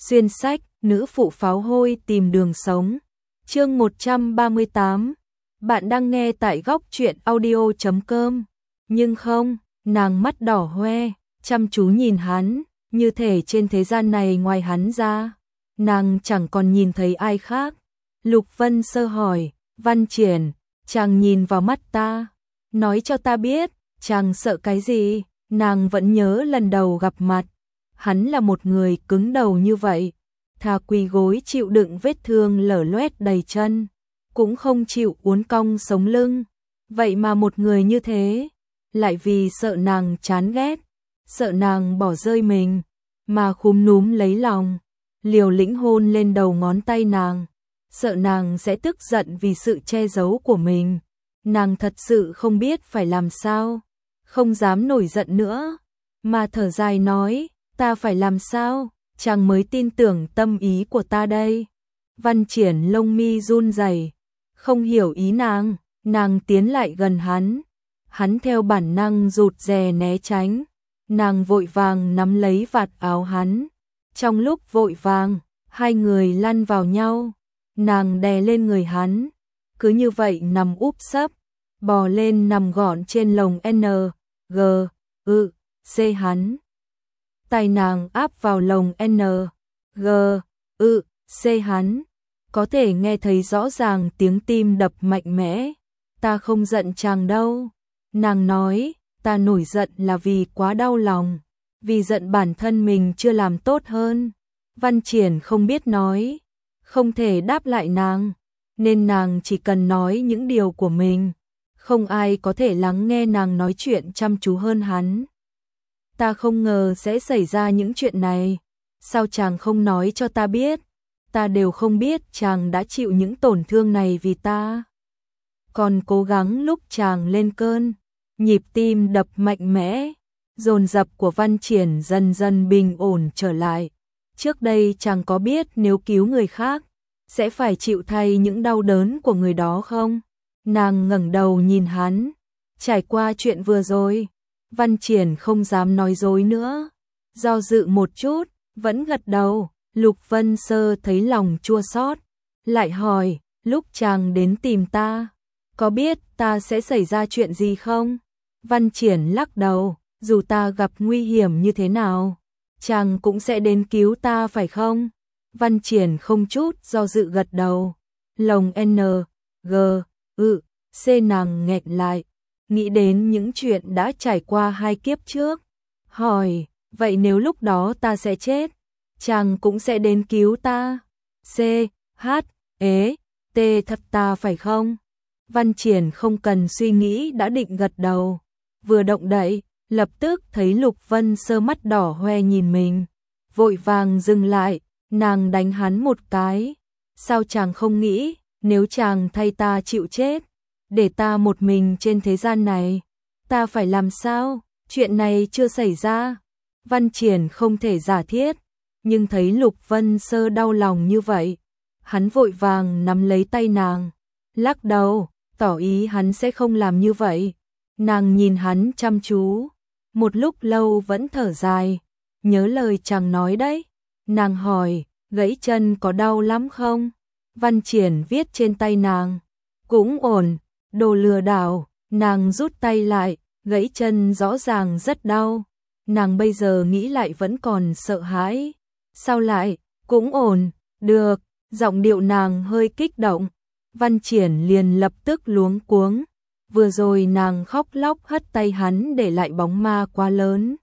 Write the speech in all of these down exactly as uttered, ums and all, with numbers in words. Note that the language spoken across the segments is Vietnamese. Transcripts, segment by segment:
Xuyên sách, nữ phụ pháo hôi tìm đường sống. Chương một trăm ba mươi tám. Bạn đang nghe tại góc truyện audio chấm com. Nhưng không, nàng mắt đỏ hoe, chăm chú nhìn hắn, như thể trên thế gian này ngoài hắn ra, nàng chẳng còn nhìn thấy ai khác. Lục Vân Sơ hỏi, Văn Triển, chàng nhìn vào mắt ta, nói cho ta biết, chàng sợ cái gì? Nàng vẫn nhớ lần đầu gặp mặt, hắn là một người cứng đầu như vậy, thà quỳ gối chịu đựng vết thương lở loét đầy chân, cũng không chịu uốn cong sống lưng. Vậy mà một người như thế, lại vì sợ nàng chán ghét, sợ nàng bỏ rơi mình, mà khúm núm lấy lòng, liều lĩnh hôn lên đầu ngón tay nàng, sợ nàng sẽ tức giận vì sự che giấu của mình. Nàng thật sự không biết phải làm sao, không dám nổi giận nữa, mà thở dài nói, ta phải làm sao, chàng mới tin tưởng tâm ý của ta đây. Văn Triển lông mi run rẩy, không hiểu ý nàng, nàng tiến lại gần hắn, hắn theo bản năng rụt rè né tránh, nàng vội vàng nắm lấy vạt áo hắn, trong lúc vội vàng, hai người lăn vào nhau, nàng đè lên người hắn, cứ như vậy nằm úp sấp, bò lên nằm gọn trên lồng N, G, ư, C hắn. Tay nàng áp vào lồng N, G, ư, C hắn, có thể nghe thấy rõ ràng tiếng tim đập mạnh mẽ. Ta không giận chàng đâu, nàng nói, ta nổi giận là vì quá đau lòng, vì giận bản thân mình chưa làm tốt hơn. Văn Triển không biết nói, không thể đáp lại nàng, nên nàng chỉ cần nói những điều của mình, không ai có thể lắng nghe nàng nói chuyện chăm chú hơn hắn. Ta không ngờ sẽ xảy ra những chuyện này, sao chàng không nói cho ta biết, ta đều không biết chàng đã chịu những tổn thương này vì ta. Còn cố gắng lúc chàng lên cơn, nhịp tim đập mạnh mẽ, dồn dập của Văn Triển dần dần bình ổn trở lại. Trước đây chàng có biết nếu cứu người khác, sẽ phải chịu thay những đau đớn của người đó không? Nàng ngẩng đầu nhìn hắn, trải qua chuyện vừa rồi, Văn Triển không dám nói dối nữa, do dự một chút, vẫn gật đầu. Lục Vân Sơ thấy lòng chua xót, lại hỏi, lúc chàng đến tìm ta, có biết ta sẽ xảy ra chuyện gì không? Văn Triển lắc đầu, dù ta gặp nguy hiểm như thế nào, chàng cũng sẽ đến cứu ta phải không? Văn Triển không chút do dự gật đầu. Lồng N, G, ư, C nàng nghẹn lại, nghĩ đến những chuyện đã trải qua hai kiếp trước, hỏi, vậy nếu lúc đó ta sẽ chết, chàng cũng sẽ đến cứu ta? C, H, ế, T thật ta phải không? Văn Triển không cần suy nghĩ đã định gật đầu, vừa động đậy, lập tức thấy Lục Vân Sơ mắt đỏ hoe nhìn mình, vội vàng dừng lại, nàng đánh hắn một cái, sao chàng không nghĩ, nếu chàng thay ta chịu chết, để ta một mình trên thế gian này, ta phải làm sao? Chuyện này chưa xảy ra. Văn Triển không thể giả thiết, nhưng thấy Lục Vân Sơ đau lòng như vậy, hắn vội vàng nắm lấy tay nàng, lắc đầu, tỏ ý hắn sẽ không làm như vậy. Nàng nhìn hắn chăm chú, một lúc lâu vẫn thở dài, nhớ lời chàng nói đấy. Nàng hỏi, gãy chân có đau lắm không? Văn Triển viết trên tay nàng, cũng ổn, đồ lừa đảo. Nàng rút tay lại, gãy chân rõ ràng rất đau. Nàng bây giờ nghĩ lại vẫn còn sợ hãi. Sao lại, cũng ổn, được, giọng điệu nàng hơi kích động. Văn Triển liền lập tức luống cuống, vừa rồi nàng khóc lóc hất tay hắn để lại bóng ma quá lớn,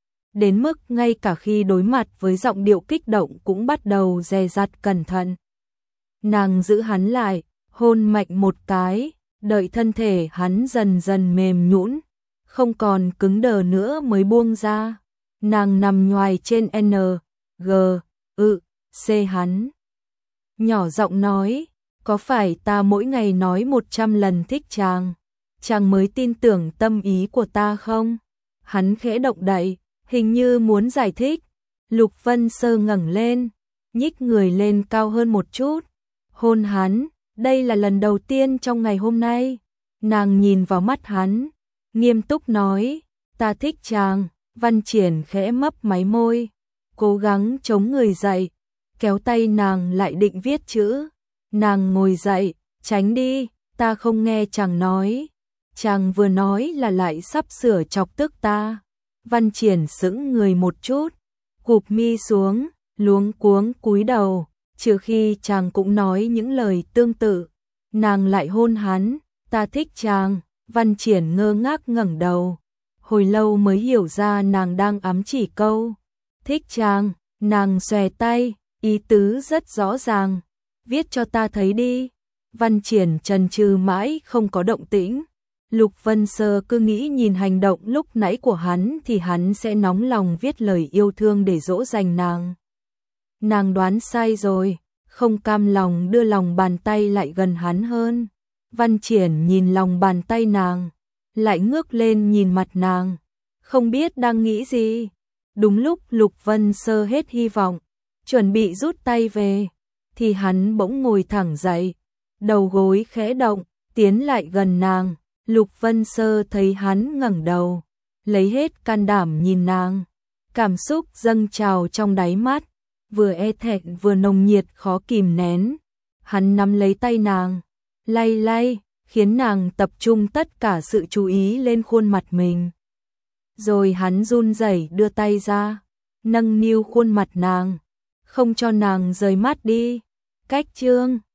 đến mức ngay cả khi đối mặt với giọng điệu kích động cũng bắt đầu dè dặt cẩn thận. Nàng giữ hắn lại, hôn mạnh một cái, đợi thân thể hắn dần dần mềm nhũn, không còn cứng đờ nữa mới buông ra. Nàng nằm nhoài trên N, G, ư, C hắn, nhỏ giọng nói, có phải ta mỗi ngày nói một trăm lần thích chàng, chàng mới tin tưởng tâm ý của ta không? Hắn khẽ động đậy, hình như muốn giải thích. Lục Vân Sơ ngẩng lên, nhích người lên cao hơn một chút, hôn hắn. Đây là lần đầu tiên trong ngày hôm nay. Nàng nhìn vào mắt hắn, nghiêm túc nói, ta thích chàng. Văn Triển khẽ mấp máy môi, cố gắng chống người dậy, kéo tay nàng lại định viết chữ. Nàng ngồi dậy, tránh đi, ta không nghe chàng nói. Chàng vừa nói là lại sắp sửa chọc tức ta. Văn Triển sững người một chút, cụp mi xuống, luống cuống cúi đầu, trừ khi chàng cũng nói những lời tương tự. Nàng lại hôn hắn, ta thích chàng. Văn Triển ngơ ngác ngẩng đầu, hồi lâu mới hiểu ra nàng đang ám chỉ câu thích chàng. Nàng xòe tay, ý tứ rất rõ ràng, viết cho ta thấy đi. Văn Triển chần chừ mãi không có động tĩnh. Lục Vân Sơ cứ nghĩ nhìn hành động lúc nãy của hắn thì hắn sẽ nóng lòng viết lời yêu thương để dỗ dành nàng. Nàng đoán sai rồi, không cam lòng đưa lòng bàn tay lại gần hắn hơn. Văn Triển nhìn lòng bàn tay nàng, lại ngước lên nhìn mặt nàng, không biết đang nghĩ gì. Đúng lúc Lục Vân Sơ hết hy vọng, chuẩn bị rút tay về, thì hắn bỗng ngồi thẳng dậy, đầu gối khẽ động, tiến lại gần nàng. Lục Vân Sơ thấy hắn ngẩng đầu, lấy hết can đảm nhìn nàng, cảm xúc dâng trào trong đáy mắt, vừa e thẹn vừa nồng nhiệt khó kìm nén. Hắn nắm lấy tay nàng, lay lay, khiến nàng tập trung tất cả sự chú ý lên khuôn mặt mình. Rồi hắn run rẩy đưa tay ra, nâng niu khuôn mặt nàng, không cho nàng rời mắt đi. Cách chương